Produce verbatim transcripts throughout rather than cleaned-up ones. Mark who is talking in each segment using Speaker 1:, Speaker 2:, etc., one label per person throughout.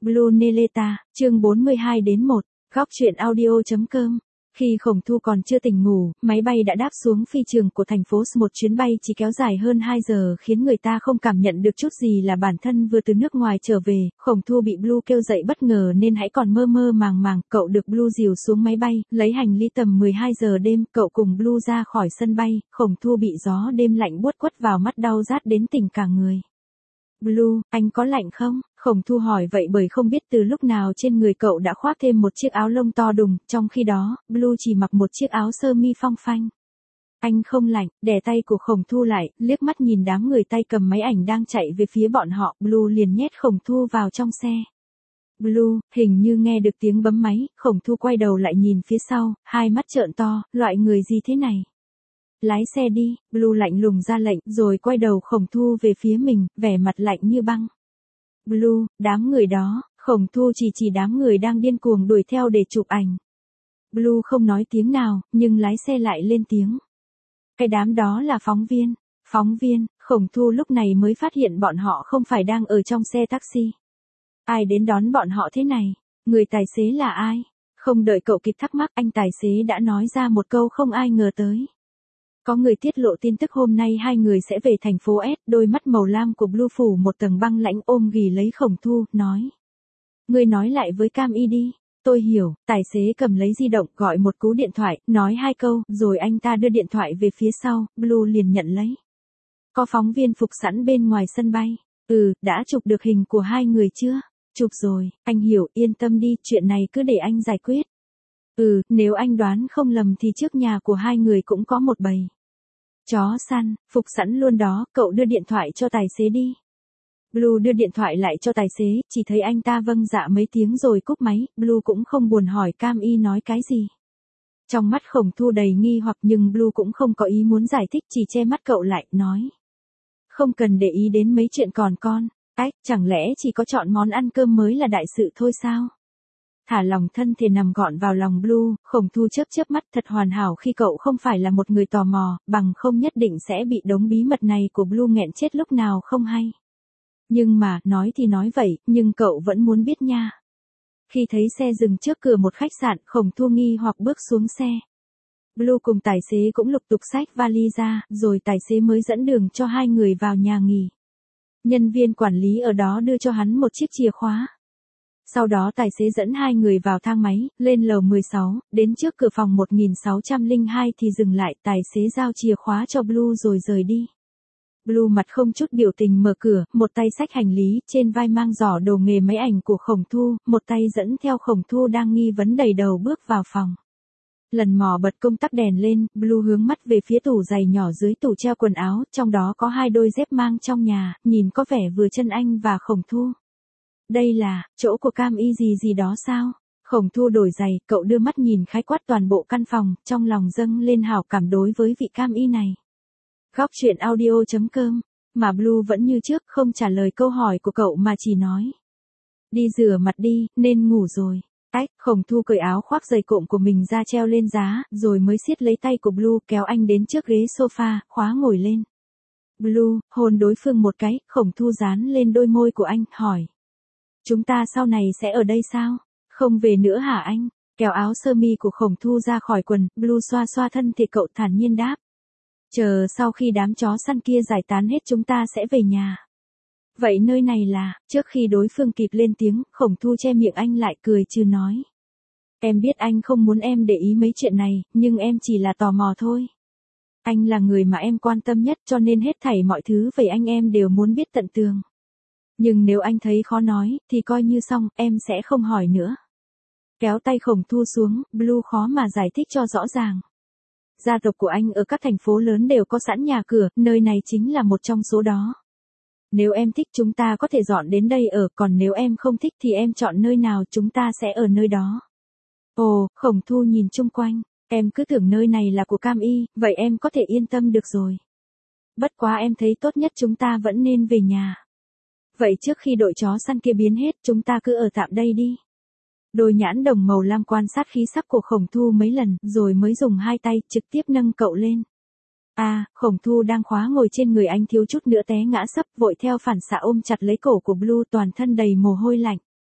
Speaker 1: Blue Neleta, chương bốn mươi hai đến một, góc truyện audio.com. Khi Khổng Thu còn chưa tỉnh ngủ, máy bay đã đáp xuống phi trường của thành phố S. Một chuyến bay chỉ kéo dài hơn hai giờ khiến người ta không cảm nhận được chút gì là bản thân vừa từ nước ngoài trở về. Khổng Thu bị Blue kêu dậy bất ngờ nên hãy còn mơ mơ màng màng. Cậu được Blue dìu xuống máy bay, lấy hành lý tầm mười hai giờ đêm. Cậu cùng Blue ra khỏi sân bay. Khổng Thu bị gió đêm lạnh buốt quất vào mắt, đau rát đến tỉnh cả người. Blue, anh có lạnh không? Khổng Thu hỏi vậy bởi không biết từ lúc nào trên người cậu đã khoác thêm một chiếc áo lông to đùng, trong khi đó, Blue chỉ mặc một chiếc áo sơ mi phong phanh. Anh không lạnh, đè tay của Khổng Thu lại, liếc mắt nhìn đám người tay cầm máy ảnh đang chạy về phía bọn họ, Blue liền nhét Khổng Thu vào trong xe. Blue, hình như nghe được tiếng bấm máy, Khổng Thu quay đầu lại nhìn phía sau, hai mắt trợn to, loại người gì thế này? Lái xe đi, Blue lạnh lùng ra lệnh, rồi quay đầu Khổng Thu về phía mình, vẻ mặt lạnh như băng. Blue, đám người đó, Khổng Thu chỉ chỉ đám người đang điên cuồng đuổi theo để chụp ảnh. Blue không nói tiếng nào, nhưng lái xe lại lên tiếng. Cái đám đó là phóng viên. Phóng viên, Khổng Thu lúc này mới phát hiện bọn họ không phải đang ở trong xe taxi. Ai đến đón bọn họ thế này? Người tài xế là ai? Không đợi cậu kịp thắc mắc, anh tài xế đã nói ra một câu không ai ngờ tới. Có người tiết lộ tin tức hôm nay hai người sẽ về thành phố S, đôi mắt màu lam của Blue phủ một tầng băng lãnh, ôm ghì lấy Khổng Thu, nói. Ngươi nói lại với Cam Y đi. Tôi hiểu, tài xế cầm lấy di động, gọi một cú điện thoại, nói hai câu, rồi anh ta đưa điện thoại về phía sau, Blue liền nhận lấy. Có phóng viên phục sẵn bên ngoài sân bay. Ừ, đã chụp được hình của hai người chưa? Chụp rồi, anh hiểu, yên tâm đi, chuyện này cứ để anh giải quyết. Ừ, nếu anh đoán không lầm thì trước nhà của hai người cũng có một bầy chó săn, phục sẵn luôn đó, cậu đưa điện thoại cho tài xế đi. Blue đưa điện thoại lại cho tài xế, chỉ thấy anh ta vâng dạ mấy tiếng rồi cúp máy, Blue cũng không buồn hỏi Cam Y nói cái gì. Trong mắt Khổng Thu đầy nghi hoặc nhưng Blue cũng không có ý muốn giải thích, chỉ che mắt cậu lại, nói. Không cần để ý đến mấy chuyện còn con, ách, chẳng lẽ chỉ có chọn món ăn cơm mới là đại sự thôi sao? Thả lòng thân thể nằm gọn vào lòng Blue, Khổng Thu chớp chớp mắt, thật hoàn hảo khi cậu không phải là một người tò mò, bằng không nhất định sẽ bị đống bí mật này của Blue nghẹn chết lúc nào không hay. Nhưng mà, nói thì nói vậy, nhưng cậu vẫn muốn biết nha. Khi thấy xe dừng trước cửa một khách sạn, Khổng Thu nghi hoặc bước xuống xe. Blue cùng tài xế cũng lục tục xách vali ra, rồi tài xế mới dẫn đường cho hai người vào nhà nghỉ. Nhân viên quản lý ở đó đưa cho hắn một chiếc chìa khóa. Sau đó tài xế dẫn hai người vào thang máy, lên lầu mười sáu, đến trước cửa phòng một nghìn sáu trăm lẻ hai thì dừng lại, tài xế giao chìa khóa cho Blue rồi rời đi. Blue mặt không chút biểu tình mở cửa, một tay xách hành lý, trên vai mang giỏ đồ nghề máy ảnh của Khổng Thu, một tay dẫn theo Khổng Thu đang nghi vấn đầy đầu bước vào phòng. Lần mò bật công tắc đèn lên, Blue hướng mắt về phía tủ giày nhỏ dưới tủ treo quần áo, trong đó có hai đôi dép mang trong nhà, nhìn có vẻ vừa chân anh và Khổng Thu. Đây là, chỗ của Cam Y gì gì đó sao? Khổng Thu đổi giày, cậu đưa mắt nhìn khái quát toàn bộ căn phòng, trong lòng dâng lên hảo cảm đối với vị Cam Y này. Góc truyện audio.com, mà Blue vẫn như trước không trả lời câu hỏi của cậu mà chỉ nói. Đi rửa mặt đi, nên ngủ rồi. Ách, Khổng Thu cởi áo khoác giày cộm của mình ra treo lên giá, rồi mới siết lấy tay của Blue kéo anh đến trước ghế sofa, khóa ngồi lên. Blue, hôn đối phương một cái, Khổng Thu dán lên đôi môi của anh, hỏi. Chúng ta sau này sẽ ở đây sao? Không về nữa hả anh? Kéo áo sơ mi của Khổng Thu ra khỏi quần, Blue xoa xoa thân thể cậu thản nhiên đáp. Chờ sau khi đám chó săn kia giải tán hết chúng ta sẽ về nhà. Vậy nơi này là, trước khi đối phương kịp lên tiếng, Khổng Thu che miệng anh lại cười trừ nói. Em biết anh không muốn em để ý mấy chuyện này, nhưng em chỉ là tò mò thôi. Anh là người mà em quan tâm nhất cho nên hết thảy mọi thứ về anh em đều muốn biết tận tường. Nhưng nếu anh thấy khó nói, thì coi như xong, em sẽ không hỏi nữa. Kéo tay Khổng Thu xuống, Blue khó mà giải thích cho rõ ràng. Gia tộc của anh ở các thành phố lớn đều có sẵn nhà cửa, nơi này chính là một trong số đó. Nếu em thích chúng ta có thể dọn đến đây ở, còn nếu em không thích thì em chọn nơi nào chúng ta sẽ ở nơi đó. Ồ, Khổng Thu nhìn chung quanh, em cứ tưởng nơi này là của Cam Y, vậy em có thể yên tâm được rồi. Bất quá em thấy tốt nhất chúng ta vẫn nên về nhà. Vậy trước khi đội chó săn kia biến hết, chúng ta cứ ở tạm đây đi. Đôi nhãn đồng màu lam quan sát khí sắc của Khổng Thu mấy lần, rồi mới dùng hai tay trực tiếp nâng cậu lên. À, Khổng Thu đang khóa ngồi trên người anh thiếu chút nữa té ngã sấp, vội theo phản xạ ôm chặt lấy cổ của Blue, toàn thân đầy mồ hôi lạnh.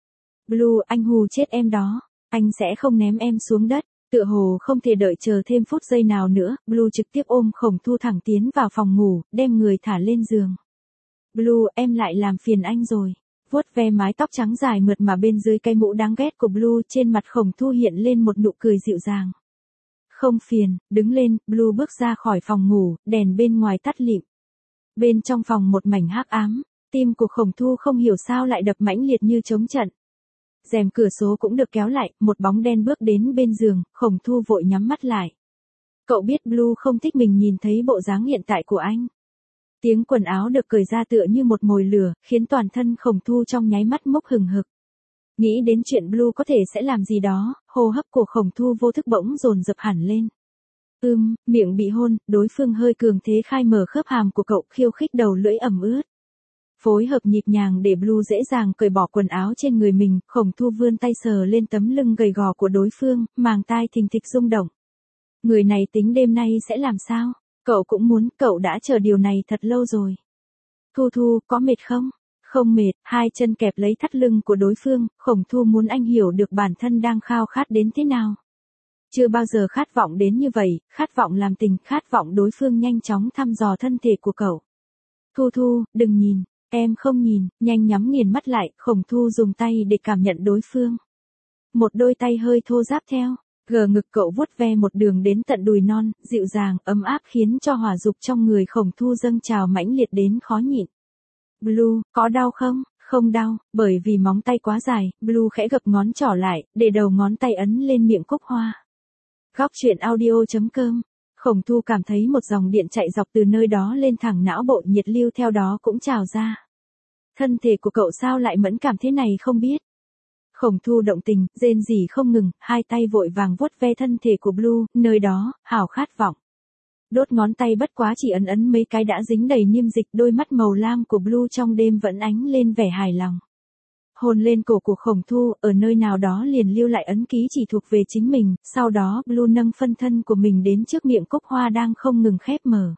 Speaker 1: Blue, anh hù chết em đó. Anh sẽ không ném em xuống đất. Tựa hồ không thể đợi chờ thêm phút giây nào nữa, Blue trực tiếp ôm Khổng Thu thẳng tiến vào phòng ngủ, đem người thả lên giường. Blue, em lại làm phiền anh rồi. Vuốt ve mái tóc trắng dài mượt mà bên dưới cái mũ đáng ghét của Blue, trên mặt Khổng Thu hiện lên một nụ cười dịu dàng. Không phiền, đứng lên, Blue bước ra khỏi phòng ngủ, đèn bên ngoài tắt lịm. Bên trong phòng một mảnh hắc ám, tim của Khổng Thu không hiểu sao lại đập mãnh liệt như trống trận. Rèm cửa sổ cũng được kéo lại, một bóng đen bước đến bên giường, Khổng Thu vội nhắm mắt lại. Cậu biết Blue không thích mình nhìn thấy bộ dáng hiện tại của anh. Tiếng quần áo được cởi ra tựa như một mồi lửa, khiến toàn thân Khổng Thu trong nháy mắt bốc hừng hực. Nghĩ đến chuyện Blue có thể sẽ làm gì đó, hô hấp của Khổng Thu vô thức bỗng dồn dập hẳn lên. Ưm, miệng bị hôn, đối phương hơi cường thế khai mở khớp hàm của cậu, khiêu khích đầu lưỡi ẩm ướt. Phối hợp nhịp nhàng để Blue dễ dàng cởi bỏ quần áo trên người mình, Khổng Thu vươn tay sờ lên tấm lưng gầy gò của đối phương, màng tai thình thịch rung động. Người này tính đêm nay sẽ làm sao? Cậu cũng muốn, cậu đã chờ điều này thật lâu rồi. Thu Thu, có mệt không? Không mệt, hai chân kẹp lấy thắt lưng của đối phương, Khổng Thu muốn anh hiểu được bản thân đang khao khát đến thế nào. Chưa bao giờ khát vọng đến như vậy, khát vọng làm tình, khát vọng đối phương nhanh chóng thăm dò thân thể của cậu. Thu Thu, đừng nhìn, em không nhìn, nhanh nhắm nghiền mắt lại, Khổng Thu dùng tay để cảm nhận đối phương. Một đôi tay hơi thô ráp theo, gờ ngực cậu vuốt ve một đường đến tận đùi non, dịu dàng, ấm áp khiến cho hỏa dục trong người Khổng Thu dâng trào mãnh liệt đến khó nhịn. Blue, có đau không? Không đau, bởi vì móng tay quá dài, Blue khẽ gập ngón trỏ lại, để đầu ngón tay ấn lên miệng cúc hoa. Góc truyện audio chấm com. Khổng Thu cảm thấy một dòng điện chạy dọc từ nơi đó lên thẳng não bộ, nhiệt lưu theo đó cũng trào ra. Thân thể của cậu sao lại mẫn cảm thế này không biết. Khổng Thu động tình, rên rỉ không ngừng, hai tay vội vàng vuốt ve thân thể của Blue, nơi đó, hào khát vọng. Đốt ngón tay bất quá chỉ ấn ấn mấy cái đã dính đầy niêm dịch, đôi mắt màu lam của Blue trong đêm vẫn ánh lên vẻ hài lòng. Hôn lên cổ của Khổng Thu, ở nơi nào đó liền lưu lại ấn ký chỉ thuộc về chính mình, sau đó Blue nâng phân thân của mình đến trước miệng cúc hoa đang không ngừng khép mở.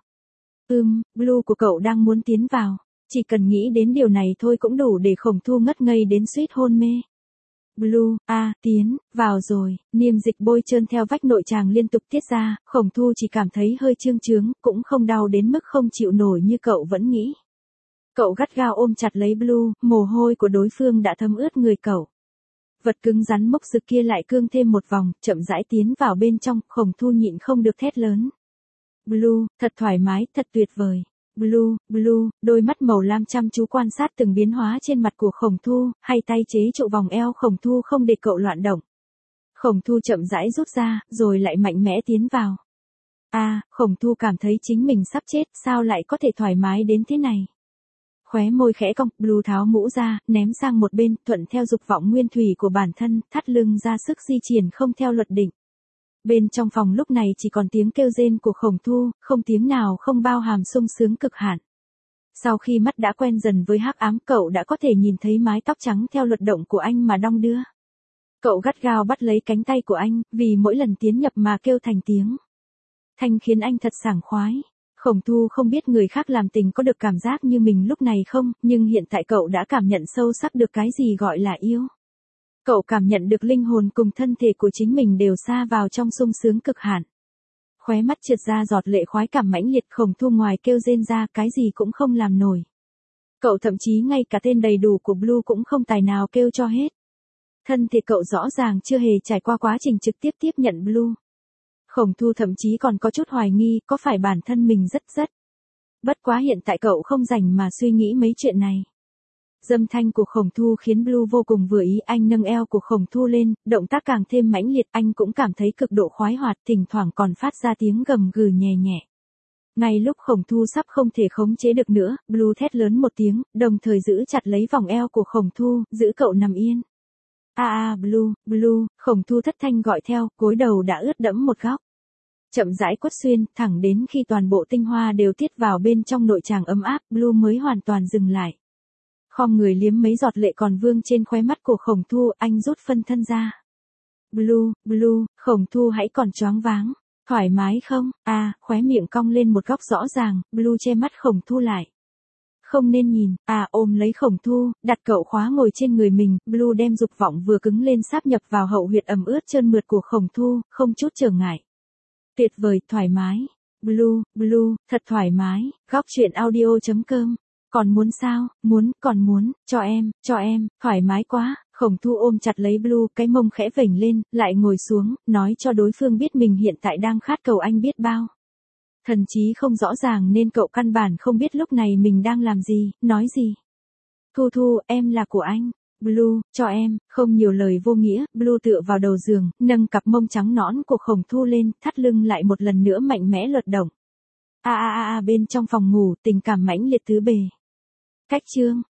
Speaker 1: Ưm, Blue của cậu đang muốn tiến vào, chỉ cần nghĩ đến điều này thôi cũng đủ để Khổng Thu ngất ngây đến suýt hôn mê. Blue, a, à, tiến, vào rồi, niêm dịch bôi trơn theo vách nội tràng liên tục tiết ra, Khổng Thu chỉ cảm thấy hơi trương trướng, cũng không đau đến mức không chịu nổi như cậu vẫn nghĩ. Cậu gắt gao ôm chặt lấy Blue, mồ hôi của đối phương đã thấm ướt người cậu. Vật cứng rắn mốc rực kia lại cương thêm một vòng, chậm rãi tiến vào bên trong, Khổng Thu nhịn không được thét lớn. Blue, thật thoải mái, thật tuyệt vời. Blue, Blue, đôi mắt màu lam chăm chú quan sát từng biến hóa trên mặt của Khổng Thu, hai tay chế trụ vòng eo Khổng Thu không để cậu loạn động. Khổng Thu chậm rãi rút ra, rồi lại mạnh mẽ tiến vào. A, à, Khổng Thu cảm thấy chính mình sắp chết, sao lại có thể thoải mái đến thế này. Khóe môi khẽ cong, Blue tháo mũ ra, ném sang một bên, thuận theo dục vọng nguyên thủy của bản thân, thắt lưng ra sức di chuyển không theo luật định. Bên trong phòng lúc này chỉ còn tiếng kêu rên của Khổng Thu, không tiếng nào không bao hàm sung sướng cực hạn. Sau khi mắt đã quen dần với hắc ám, cậu đã có thể nhìn thấy mái tóc trắng theo luật động của anh mà đong đưa. Cậu gắt gao bắt lấy cánh tay của anh, vì mỗi lần tiến nhập mà kêu thành tiếng. Thanh khiến anh thật sảng khoái. Khổng Thu không biết người khác làm tình có được cảm giác như mình lúc này không, nhưng hiện tại cậu đã cảm nhận sâu sắc được cái gì gọi là yêu. Cậu cảm nhận được linh hồn cùng thân thể của chính mình đều sa vào trong sung sướng cực hạn. Khóe mắt trượt ra giọt lệ khoái cảm mãnh liệt, Khổng Thu ngoài kêu rên ra cái gì cũng không làm nổi. Cậu thậm chí ngay cả tên đầy đủ của Blue cũng không tài nào kêu cho hết. Thân thể cậu rõ ràng chưa hề trải qua quá trình trực tiếp tiếp nhận Blue. Khổng Thu thậm chí còn có chút hoài nghi có phải bản thân mình rất rất. Bất quá hiện tại cậu không rảnh mà suy nghĩ mấy chuyện này. Dâm thanh của Khổng Thu khiến Blue vô cùng vừa ý, anh nâng eo của Khổng Thu lên, động tác càng thêm mãnh liệt, anh cũng cảm thấy cực độ khoái hoạt, thỉnh thoảng còn phát ra tiếng gầm gừ nhẹ nhẹ. Ngay lúc Khổng Thu sắp không thể khống chế được nữa, Blue thét lớn một tiếng, đồng thời giữ chặt lấy vòng eo của Khổng Thu, giữ cậu nằm yên. A a Blue, Blue, Khổng Thu thất thanh gọi theo, gối đầu đã ướt đẫm một góc. Chậm rãi quất xuyên, thẳng đến khi toàn bộ tinh hoa đều tiết vào bên trong nội tràng ấm áp, Blue mới hoàn toàn dừng lại. Khom người liếm mấy giọt lệ còn vương trên khóe mắt của Khổng Thu, anh rút phân thân ra. Blue, Blue, Khổng Thu hãy còn choáng váng. Thoải mái không? À, khóe miệng cong lên một góc rõ ràng, Blue che mắt Khổng Thu lại. không nên nhìn, à ôm lấy Khổng Thu, đặt cậu khóa ngồi trên người mình, Blue đem dục vọng vừa cứng lên sáp nhập vào hậu huyệt ẩm ướt trơn mượt của Khổng Thu, không chút trở ngại. Tuyệt vời, thoải mái. Blue, Blue, thật thoải mái, góc chuyện audio.com. Còn muốn sao, muốn, còn muốn, cho em, cho em, thoải mái quá. Khổng Thu ôm chặt lấy Blue, cái mông khẽ vểnh lên, lại ngồi xuống, nói cho đối phương biết mình hiện tại đang khát cầu anh biết bao. Thần trí không rõ ràng nên cậu căn bản không biết lúc này mình đang làm gì, nói gì. Thu Thu, em là của anh. Blue, cho em, không nhiều lời vô nghĩa, Blue tựa vào đầu giường, nâng cặp mông trắng nõn của Khổng Thu lên, thắt lưng lại một lần nữa mạnh mẽ lật động. A a a a bên trong phòng ngủ, tình cảm mãnh liệt tứ bề. Cách chương